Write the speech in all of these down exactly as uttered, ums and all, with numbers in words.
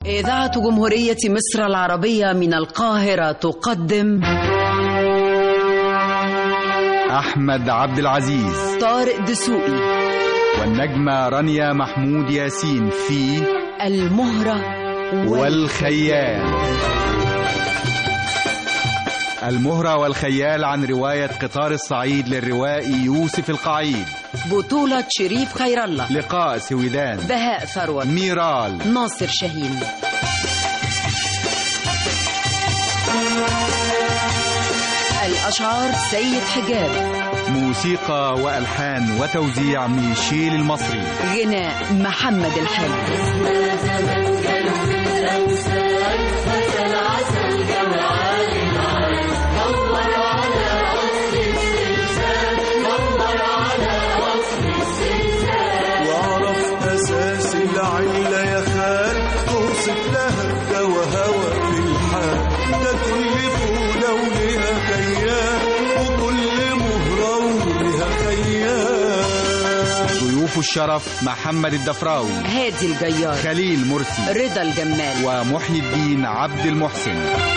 إذاعة جمهورية مصر العربية من القاهرة تقدم أحمد عبد العزيز، طارق دسوقي، والنجمة رانيا محمود ياسين في المهرة والخيال. المهرة والخيال عن رواية قطار الصعيد للروائي يوسف القعيد، بطولة شريف خير الله، لقاء سويدان، بهاء ثروت، ميرال، ناصر شاهين. الأشعار سيد حجاب، موسيقى وألحان وتوزيع ميشيل المصري، غناء محمد الحلو. ضيوف الشرف محمد الدفراوي، هادي الجيار، خليل مرسي، رضا الجمال، ومحي الدين عبد المحسن.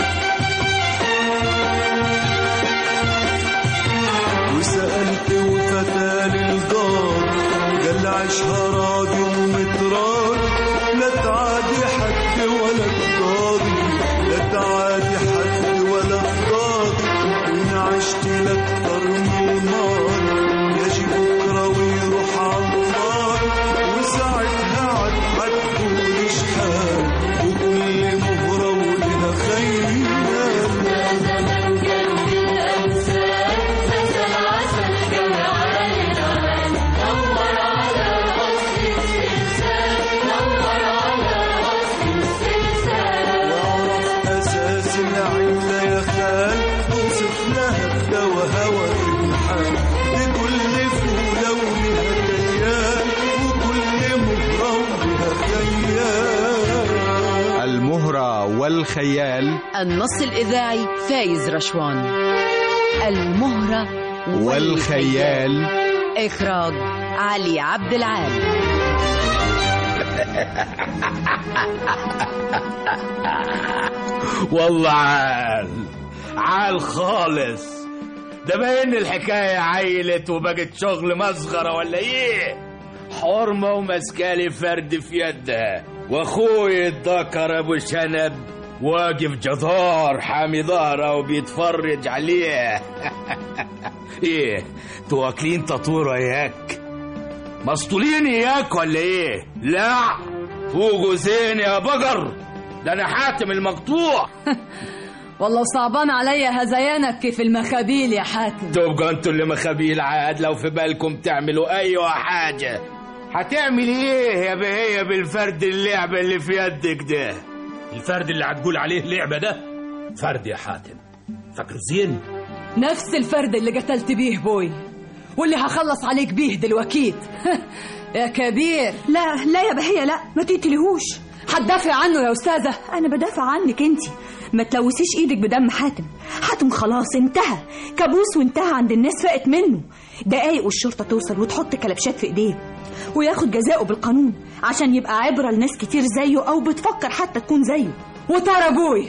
وسألت وفتى للدار قال عيشها راديو ومتراد، لا تعادي حد ولا تضاضي، لا تعادي حد ولا تضاضي، وإن عشت لأكتر من النار يجي بكرة ويروح عالنار، وساعتها عد حتقول شحال، وكل مهرة ولها خيال. يا زمن قلبي الأمثال مثل عسل جو عالي العال، دور على أصل السلسال، دور على أصل السلسال. واعرف أساس العلة يا خال، توصف لها الدوا هوى في الحال، لكل فولة ولها كيان، وكل مهرة ولها خيال. المهرة والخيال. النص الإذاعي فايز رشوان. المهرة والخيال. إخراج علي عبد العال. والله عال عال خالص، ده باين الحكاية عيلت وبقت شغل مسخرة ولا ايه؟ حرمة ومسكالي فرد في يدها، واخوي الذكر ابو شنب واقف جدار حامي ظهره وبيتفرج عليه. ايه تواكلين تطورة ياك؟ مسطولين اياك ولا ايه؟ لا فوقوا زين يا بقر، ده انا حاتم المقطوع. والله صعبان عليا هزيانك كيف المخابيل يا حاتم. تبقى انتوا اللي مخابيل عاد، لو في بالكم تعملوا اي حاجة. هتعمل ايه يا بهية بالفرد اللعبة اللي في يدك ده؟ الفرد اللي هتقول عليه لعبة ده فرد يا حاتم، فاكره زين؟ نفس الفرد اللي قتلت بيه بوي واللي هخلص عليك بيه دلوقتي. يا كبير. لا لا يا بهية، لا ما تقتليهوش. هتدافع عنه يا أستاذة؟ أنا بدافع عنك انتي، ما تلوثيش ايدك بدم حاتم. حاتم خلاص انتهى، كابوس وانتهى عند الناس، فقت منه. دقايق والشرطة توصل وتحط كلبشات في ايديه وياخد جزاؤه بالقانون، عشان يبقى عبرة لناس كتير زيه او بتفكر حتى تكون زيه. وطار ابوي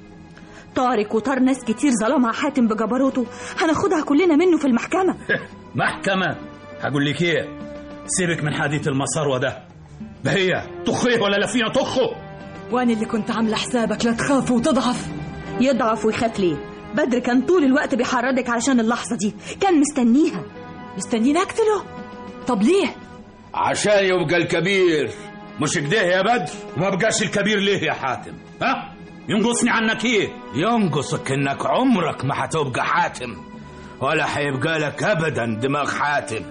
طارق وطار ناس كتير ظلمها حاتم بجبروته، هناخدها كلنا منه في المحكمة. محكمة؟ هقول لك ايه، سيبك من حديث المسار ده. بهية تخيه ولا لا فينا تخه؟ وانا اللي كنت عامله حسابك لا تخاف وتضعف. يضعف ويخاف ليه؟ بدر كان طول الوقت بيحرضك علشان اللحظة دي، كان مستنيها. مستنيين اقتله؟ طب ليه؟ عشان يبقى الكبير، مش كده يا بدر؟ وما بقاش الكبير ليه يا حاتم؟ ها؟ ينقصني عنك ايه؟ ينقصك انك عمرك ما هتبقى حاتم، ولا هيبقى لك ابدا دماغ حاتم.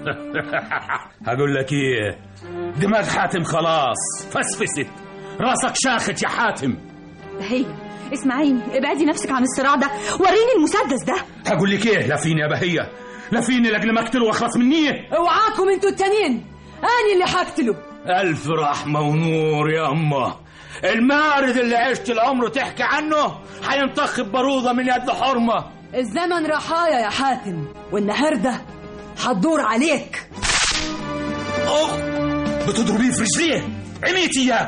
هقول لك ايه، دماغ حاتم خلاص فسفست، راسك شاخت يا حاتم. هي اسمعيني، ابعدي نفسك عن الصراع ده، وريني المسدس ده. هقول لك ايه، لفيني يا بهية، لفيني لاجل ما اقتله واخلص مني. اوعاكم انتوا التانيين، اني اللي هقتله. الف رحمة ونور يا امه، المارد اللي عشت العمر تحكي عنه هينطخ ببارودة من يد حرمة. الزمن رحايا يا حاتم، والنهارده هتدور عليك. أوه بتضربيه في رجليه، عميت إياك.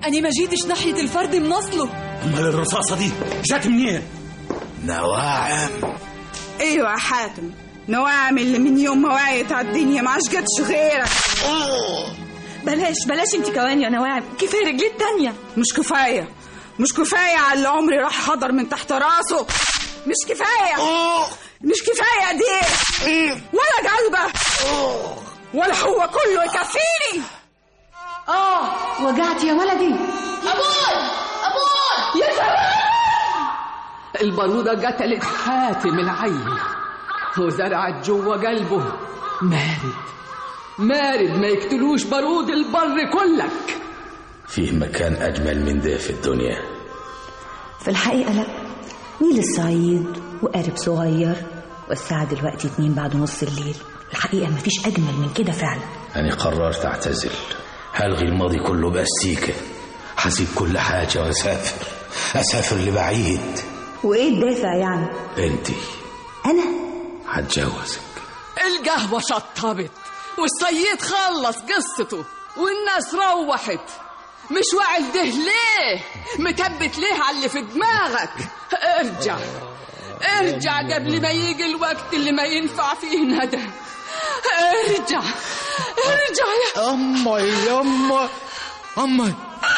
أنا ما جيتش ناحية الفرد من أصله. أمال الرصاصة دي جات منين؟ نواعم. ايوه يا حاتم، نواعم اللي من يوم ما وعيت على الدنيا ما عادش جاتش غيرك. بلاش بلاش انت كمان يا نواعم، كفايه رجلي التانية. مش كفايه مش كفايه على اللي عمري راح حضر من تحت راسه. مش كفايه مش كفايه دي ولا قلبه ولا هو كله يكفيني. اه وجعت يا ولدي. أبوي أبوي يا زمان البارودة قتلت حاتم العيل وزرعت جوا قلبه مارد مارد ما يقتلوش بارود البر كلك. فيه مكان أجمل من ده في الدنيا؟ في الحقيقة لا، نيل الصعيد وقارب صغير والساعة دلوقتي اتنين بعد نص الليل. الحقيقة مفيش أجمل من كده فعلا. أنا قررت أعتزل، هلغي الماضي كله بأستيكة، هسيب كل حاجة وأسافر أسافر لبعيد. وإيه الدافع يعني؟ أنتي. أنا؟ هتجوزك. القهوة شطبت والسيد خلص قصته والناس روحت. مش واعي ده ليه؟ متبت ليه على اللي في دماغك؟ ارجع ارجع قبل ما يجي الوقت اللي ما ينفع فيه ندى. ارجع ارجع يا أمي يا أمي أمي.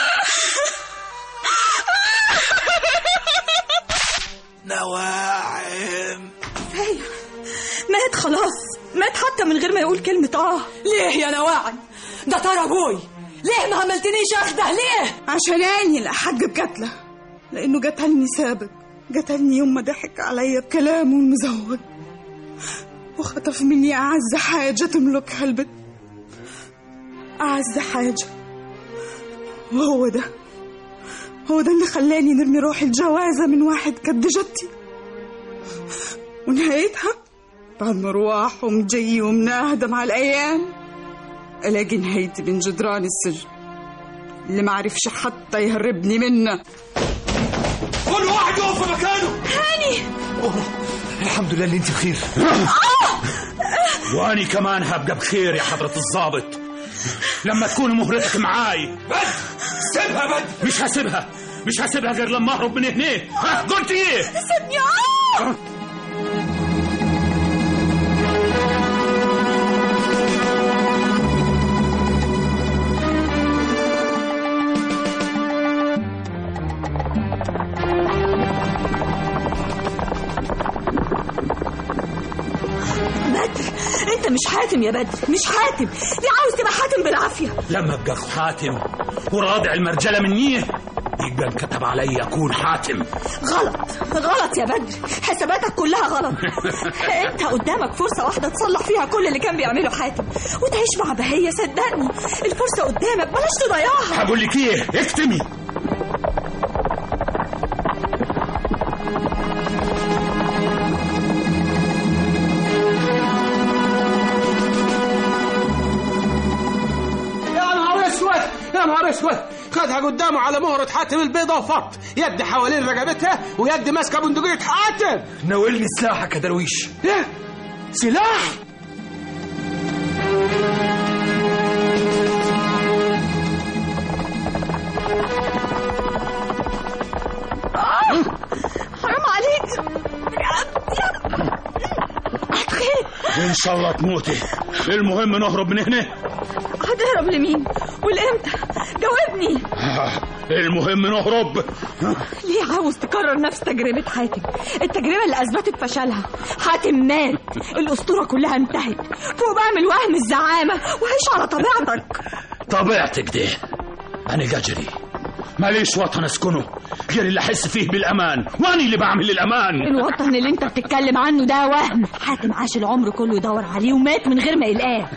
نواعم كفاية، مات خلاص، مات حتى من غير ما يقول كلمة اه. ليه يا نواعم؟ ده ترى أبوي، ليه ما عملتنيش أخده ليه؟ عشان عيني اللي أحج بقتله، لأنه قتلني سابق، قتلني يوم ما ضحك عليا بكلامه المزوج وخطف مني أعز حاجة تملكها البت، أعز حاجة. وهو ده هو ده اللي خلاني نرمي روحي الجوازة من واحد كد جدتي، ونهايتها بعد ما رواح ومجي ومناهدة مع الأيام ألاقي نهايتي بين جدران السجن اللي معرفش حتى يهربني منه. كل واحد يقف في مكانه. هاني الحمد لله اللي انت بخير. وأني كمان هبقى بخير يا حضرة الضابط لما تكون مهرتك معاي. بدر سيبها بدر. مش هسيبها مش هسيبها غير لما أهرب من هنا. ها قلت إيه؟ سيبني. اه انت مش حاتم يا بدر، مش حاتم، دي عاوز تبقى حاتم بالعافيه. لما ابقى حاتم ورادع المرجله مني يبقى انكتب علي اكون حاتم. غلط غلط يا بدر، حساباتك كلها غلط. انت قدامك فرصه واحده تصلح فيها كل اللي كان بيعمله حاتم وتعيش مع بهيه. صدقني الفرصه قدامك، بلاش تضيعها. هقول لك ايه، اكتمي. يا نهار اسود، خدها قدامه على مهرة حاتم البيضة وفرط، يد حوالين رقبتها ويد ماسكة بندقية حاتم. ناولني سلاحك يا درويش. ايه سلاح؟ آه حرام عليك. ان شاء الله تموتي، المهم نهرب من هنا. هتهرب لمين والامتى؟ جاوبني. المهم نهرب. ليه عاوز تكرر نفس تجربة حاتم، التجربة اللي أثبتت فشلها؟ حاتم مات، الأسطورة كلها انتهت، فوق بقى من وهم الزعامة وعيش على طبيعتك. طبيعتك ده أنا جاجري ماليش وطن أسكنه غير اللي أحس فيه بالأمان، وأنا اللي بعمل الأمان. الوطن اللي انت بتتكلم عنه ده وهم. حاتم عاش العمر كله يدور عليه ومات من غير ما يلقاه.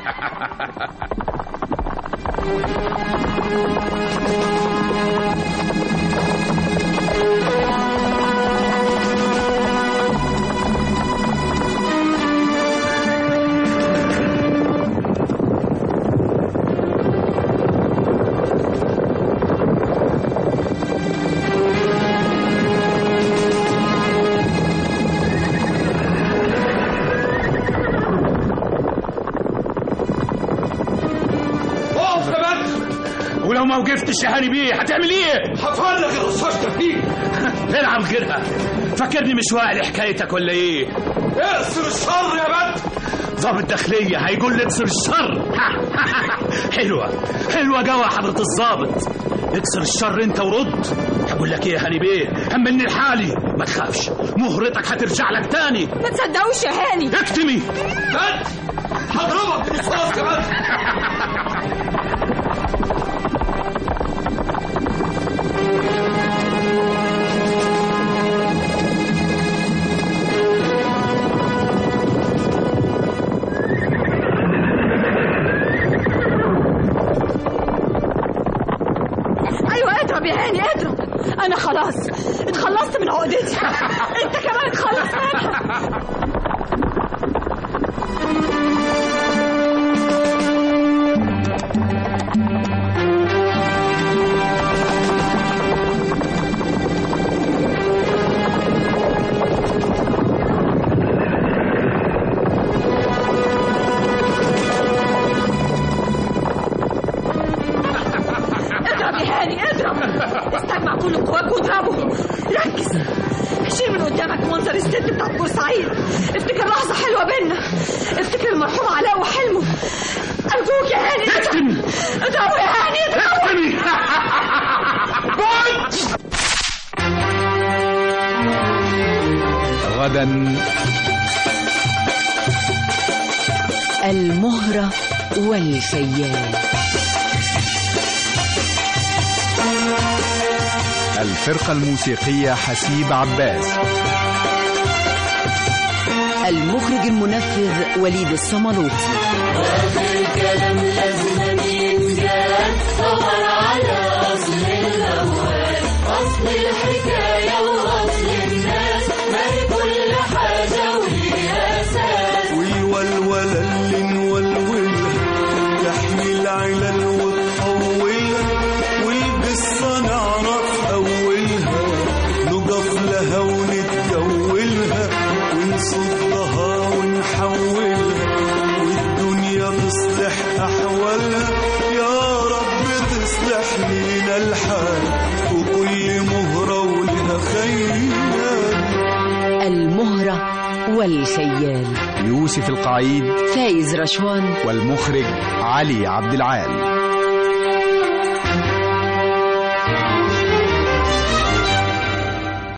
ولو ما وقفتش يا هاني بيه هتعمل ايه؟ هفرغ الرصاص ده فيه. العب غيرها. فاكرني مش واعي لحكايتك ولا ايه؟ اقصر الشر يا بنت. ضابط داخلية هيقول لي اكسر الشر. حلوة حلوة جوا حضرة الضابط. اكسر الشر انت ورد. هقول لك ايه يا هاني بيه، همني لحالي، ما تخافش مهرتك هترجع لك تاني. ما تصدقوش يا هاني. اكتمي. بنت هضربك بالرصاص كمان. أنا خلاص اتخلصت من عقدتي. أنت كمان اتخلصت منها. اضرب يا هاني اضرب. استجمع كل قواك واضربه. ركز. شيل من قدامك منظر الست بتاعت بورسعيد. افتكر لحظة حلوة بينا. افتكر المرحوم علاء وحلمه. أرجوك يا هاني اضرب. اضربه يا هاني اضربه. غدا المهرة والخيال. الفرقة الموسيقية حسيب عباس. المخرج المنفذ وليد الصملوطي. وفي الكلام لازم ينجال دور على أصل الأموال، أصل الحكاية وأصل الناس، ما هي كل حاجة وليها أساس. والولولة اللي نولولها تحمي العلل وتطولها، والقصة نعرف أولها نقف لها ونتجولها ونصدها ونحولها، والدنيا تصلح أحوالها. يا رب تصلح لينا الحال، وكل مهرة ولها خيال. المهرة والخيال. يوسف القعيد، فايز رشوان، والمخرج علي عبد العال.